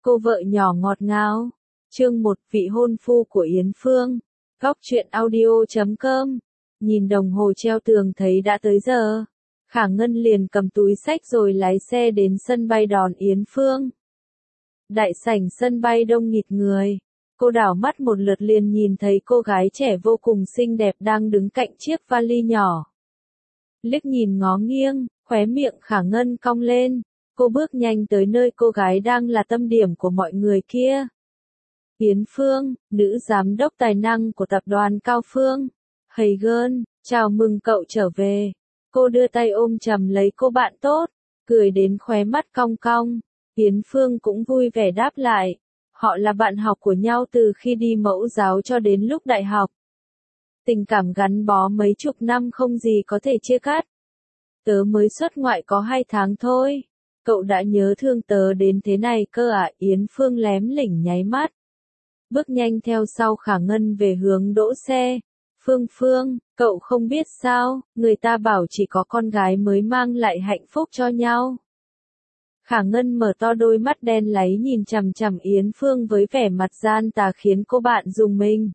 Cô vợ nhỏ ngọt ngào. Chương 1: Vị hôn phu của Yến Phương. Góc truyện audio.com. Nhìn đồng hồ treo tường thấy đã tới giờ. Khả Ngân liền cầm túi xách rồi lái xe đến sân bay đón Yến Phương. Đại sảnh sân bay đông nghịt người. Cô đảo mắt một lượt liền nhìn thấy cô gái trẻ vô cùng xinh đẹp đang đứng cạnh chiếc vali nhỏ. Liếc nhìn ngó nghiêng, khóe miệng Khả Ngân cong lên. Cô bước nhanh tới nơi cô gái đang là tâm điểm của mọi người kia. Yến Phương, nữ giám đốc tài năng của tập đoàn Cao Phương. Hey girl, chào mừng cậu trở về. Cô đưa tay ôm chầm lấy cô bạn tốt, cười đến khóe mắt cong cong. Yến Phương cũng vui vẻ đáp lại. Họ là bạn học của nhau từ khi đi mẫu giáo cho đến lúc đại học. Tình cảm gắn bó mấy chục năm không gì có thể chia cắt. Tớ mới xuất ngoại có 2 tháng thôi. Cậu đã nhớ thương tớ đến thế này cơ à? Yến Phương lém lỉnh nháy mắt. Bước nhanh theo sau Khả Ngân về hướng đỗ xe. Phương, cậu không biết sao, người ta bảo chỉ có con gái mới mang lại hạnh phúc cho nhau. Khả Ngân mở to đôi mắt đen láy nhìn chằm chằm Yến Phương với vẻ mặt gian tà khiến cô bạn rùng mình.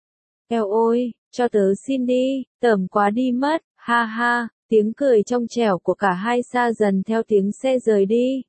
Eo ôi, cho tớ xin đi, tởm quá đi mất, ha ha. Tiếng cười trong trẻo của cả hai xa dần theo tiếng xe rời đi.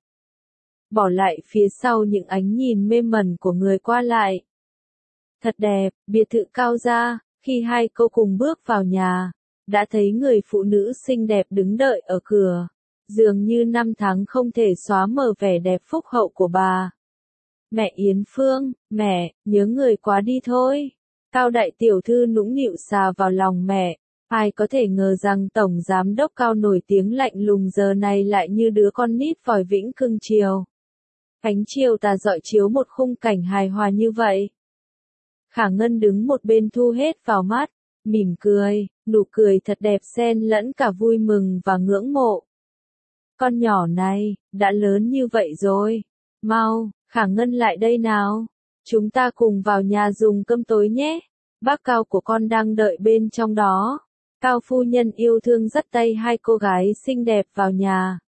Bỏ lại phía sau những ánh nhìn mê mẩn của người qua lại. Thật đẹp, biệt thự cao gia. Khi hai cô cùng bước vào nhà, đã thấy người phụ nữ xinh đẹp đứng đợi ở cửa. Dường như 5 tháng không thể xóa mờ vẻ đẹp phúc hậu của bà. Mẹ Yến Phương, mẹ, nhớ người quá đi thôi. Cao đại tiểu thư nũng nịu xà vào lòng mẹ. Ai có thể ngờ rằng tổng giám đốc Cao nổi tiếng lạnh lùng giờ này lại như đứa con nít vòi vĩnh cưng chiều. Ánh chiều tà rọi chiếu một khung cảnh hài hòa như vậy. Khả Ngân đứng một bên thu hết vào mắt, mỉm cười, nụ cười thật đẹp xen lẫn cả vui mừng và ngưỡng mộ. Con nhỏ này, đã lớn như vậy rồi. Mau, Khả Ngân lại đây nào. Chúng ta cùng vào nhà dùng cơm tối nhé. Bác Cao của con đang đợi bên trong đó. Cao phu nhân yêu thương dắt tay hai cô gái xinh đẹp vào nhà.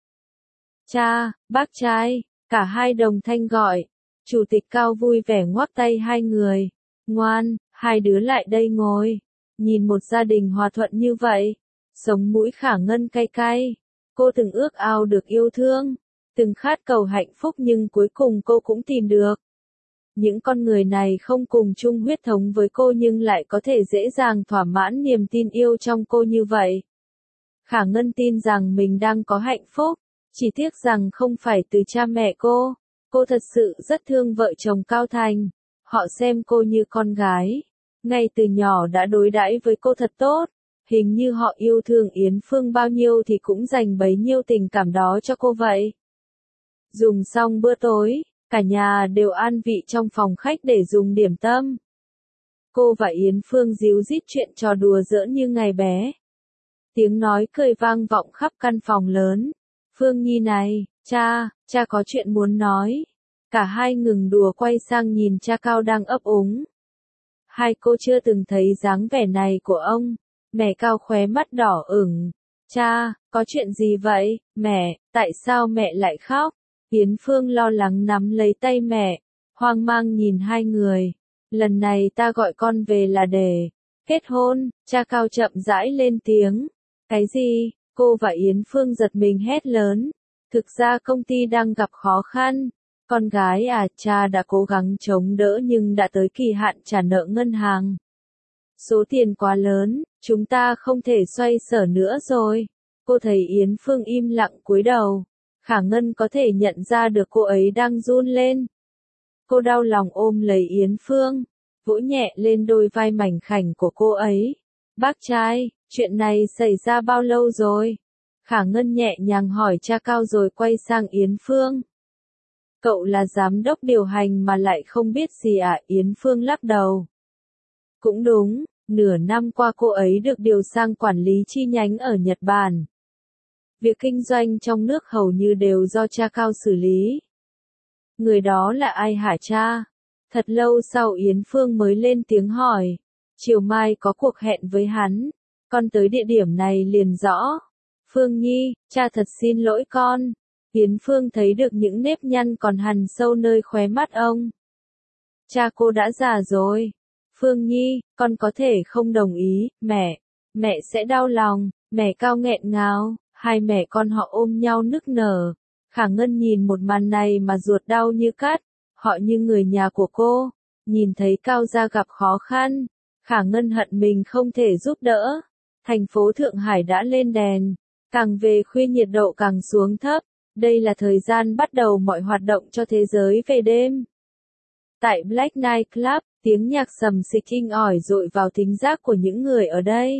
Cha, bác trai, cả hai đồng thanh gọi. Chủ tịch Cao vui vẻ ngoắc tay hai người. Ngoan, hai đứa lại đây ngồi. Nhìn một gia đình hòa thuận như vậy. Sống mũi Khả Ngân cay cay. Cô từng ước ao được yêu thương. Từng khát cầu hạnh phúc nhưng cuối cùng cô cũng tìm được. Những con người này không cùng chung huyết thống với cô nhưng lại có thể dễ dàng thỏa mãn niềm tin yêu trong cô như vậy. Khả Ngân tin rằng mình đang có hạnh phúc, chỉ tiếc rằng không phải từ cha mẹ cô. Cô thật sự rất thương vợ chồng Cao Thành. Họ xem cô như con gái. Ngay từ nhỏ đã đối đãi với cô thật tốt. Hình như họ yêu thương Yến Phương bao nhiêu thì cũng dành bấy nhiêu tình cảm đó cho cô vậy. Dùng xong bữa tối. Cả nhà đều an vị trong phòng khách để dùng điểm tâm. Cô và Yến Phương díu dít chuyện trò đùa giỡn như ngày bé. Tiếng nói cười vang vọng khắp căn phòng lớn. Phương Nhi này, cha có chuyện muốn nói. Cả hai ngừng đùa quay sang nhìn cha Cao đang ấp úng. Hai cô chưa từng thấy dáng vẻ này của ông. Mẹ Cao khóe mắt đỏ ửng. Cha, có chuyện gì vậy, mẹ, tại sao mẹ lại khóc? Yến Phương lo lắng nắm lấy tay mẹ, hoang mang nhìn hai người. Lần này ta gọi con về là để kết hôn, cha Cao chậm rãi lên tiếng. Cái gì? Cô và Yến Phương giật mình hét lớn. Thực ra công ty đang gặp khó khăn. Con gái à, cha đã cố gắng chống đỡ nhưng đã tới kỳ hạn trả nợ ngân hàng. Số tiền quá lớn, chúng ta không thể xoay sở nữa rồi. Cô thấy Yến Phương im lặng cúi đầu. Khả Ngân có thể nhận ra được cô ấy đang run lên. Cô đau lòng ôm lấy Yến Phương, vỗ nhẹ lên đôi vai mảnh khảnh của cô ấy. Bác trai, chuyện này xảy ra bao lâu rồi? Khả Ngân nhẹ nhàng hỏi cha Cao rồi quay sang Yến Phương. Cậu là giám đốc điều hành mà lại không biết gì à? Yến Phương lắc đầu. Cũng đúng, nửa năm qua cô ấy được điều sang quản lý chi nhánh ở Nhật Bản. Việc kinh doanh trong nước hầu như đều do cha Cao xử lý. Người đó là ai hả cha? Thật lâu sau Yến Phương mới lên tiếng hỏi. Chiều mai có cuộc hẹn với hắn. Con tới địa điểm này liền rõ. Phương Nhi, cha thật xin lỗi con. Yến Phương thấy được những nếp nhăn còn hằn sâu nơi khóe mắt ông. Cha cô đã già rồi. Phương Nhi, con có thể không đồng ý, mẹ sẽ đau lòng, mẹ cao nghẹn ngào, hai mẹ con họ ôm nhau nức nở. Khả Ngân nhìn một màn này mà ruột đau như cắt, họ như người nhà của cô, nhìn thấy Cao gia gặp khó khăn, Khả Ngân hận mình không thể giúp đỡ. Thành phố Thượng Hải đã lên đèn, càng về khuya nhiệt độ càng xuống thấp, đây là thời gian bắt đầu mọi hoạt động cho thế giới về đêm. Tại Black Night Club, tiếng nhạc xầm xịch inh ỏi dội vào thính giác của những người ở đây.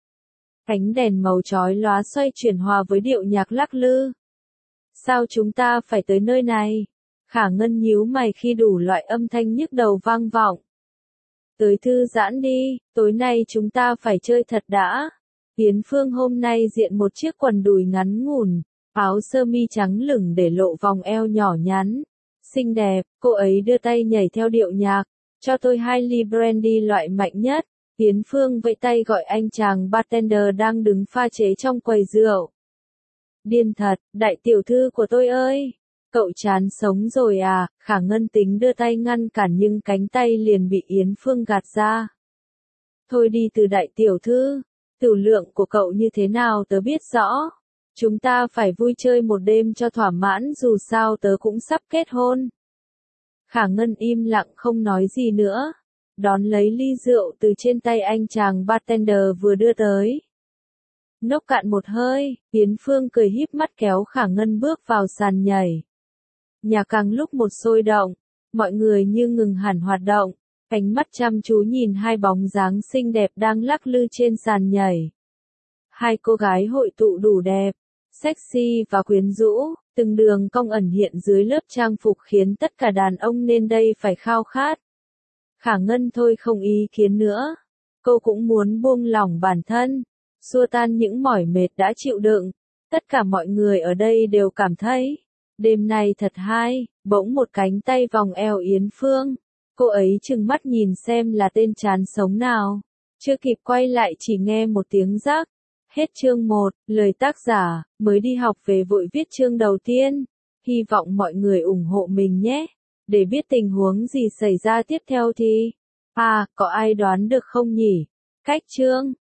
Ánh đèn màu chói lóa xoay chuyển hòa với điệu nhạc lắc lư. Sao chúng ta phải tới nơi này? Khả Ngân nhíu mày khi đủ loại âm thanh nhức đầu vang vọng. Tới thư giãn đi, tối nay chúng ta phải chơi thật đã. Yến Phương hôm nay diện một chiếc quần đùi ngắn ngủn, áo sơ mi trắng lửng để lộ vòng eo nhỏ nhắn. Xinh đẹp, cô ấy đưa tay nhảy theo điệu nhạc. Cho tôi 2 ly brandy loại mạnh nhất. Yến Phương vẫy tay gọi anh chàng bartender đang đứng pha chế trong quầy rượu. Điên thật, đại tiểu thư của tôi ơi! Cậu chán sống rồi à? Khả Ngân tính đưa tay ngăn cản nhưng cánh tay liền bị Yến Phương gạt ra. Thôi đi từ đại tiểu thư, tiểu lượng của cậu như thế nào tớ biết rõ. Chúng ta phải vui chơi một đêm cho thỏa mãn dù sao tớ cũng sắp kết hôn. Khả Ngân im lặng không nói gì nữa. Đón lấy ly rượu từ trên tay anh chàng bartender vừa đưa tới. Nốc cạn một hơi, Yến Phương cười híp mắt kéo Khả Ngân bước vào sàn nhảy. Nhà càng lúc một sôi động, mọi người như ngừng hẳn hoạt động, ánh mắt chăm chú nhìn hai bóng dáng xinh đẹp đang lắc lư trên sàn nhảy. Hai cô gái hội tụ đủ đẹp, sexy và quyến rũ, từng đường cong ẩn hiện dưới lớp trang phục khiến tất cả đàn ông nên đây phải khao khát. Khả Ngân thôi không ý kiến nữa. Cô cũng muốn buông lỏng bản thân, xua tan những mỏi mệt đã chịu đựng. Tất cả mọi người ở đây đều cảm thấy, đêm nay thật hay, bỗng một cánh tay vòng eo Yến Phương. Cô ấy trừng mắt nhìn xem là tên chán sống nào. Chưa kịp quay lại chỉ nghe một tiếng rắc. Hết chương 1, lời tác giả, mới đi học về vội viết chương đầu tiên. Hy vọng mọi người ủng hộ mình nhé. Để biết tình huống gì xảy ra tiếp theo thì... có ai đoán được không nhỉ? Cách chương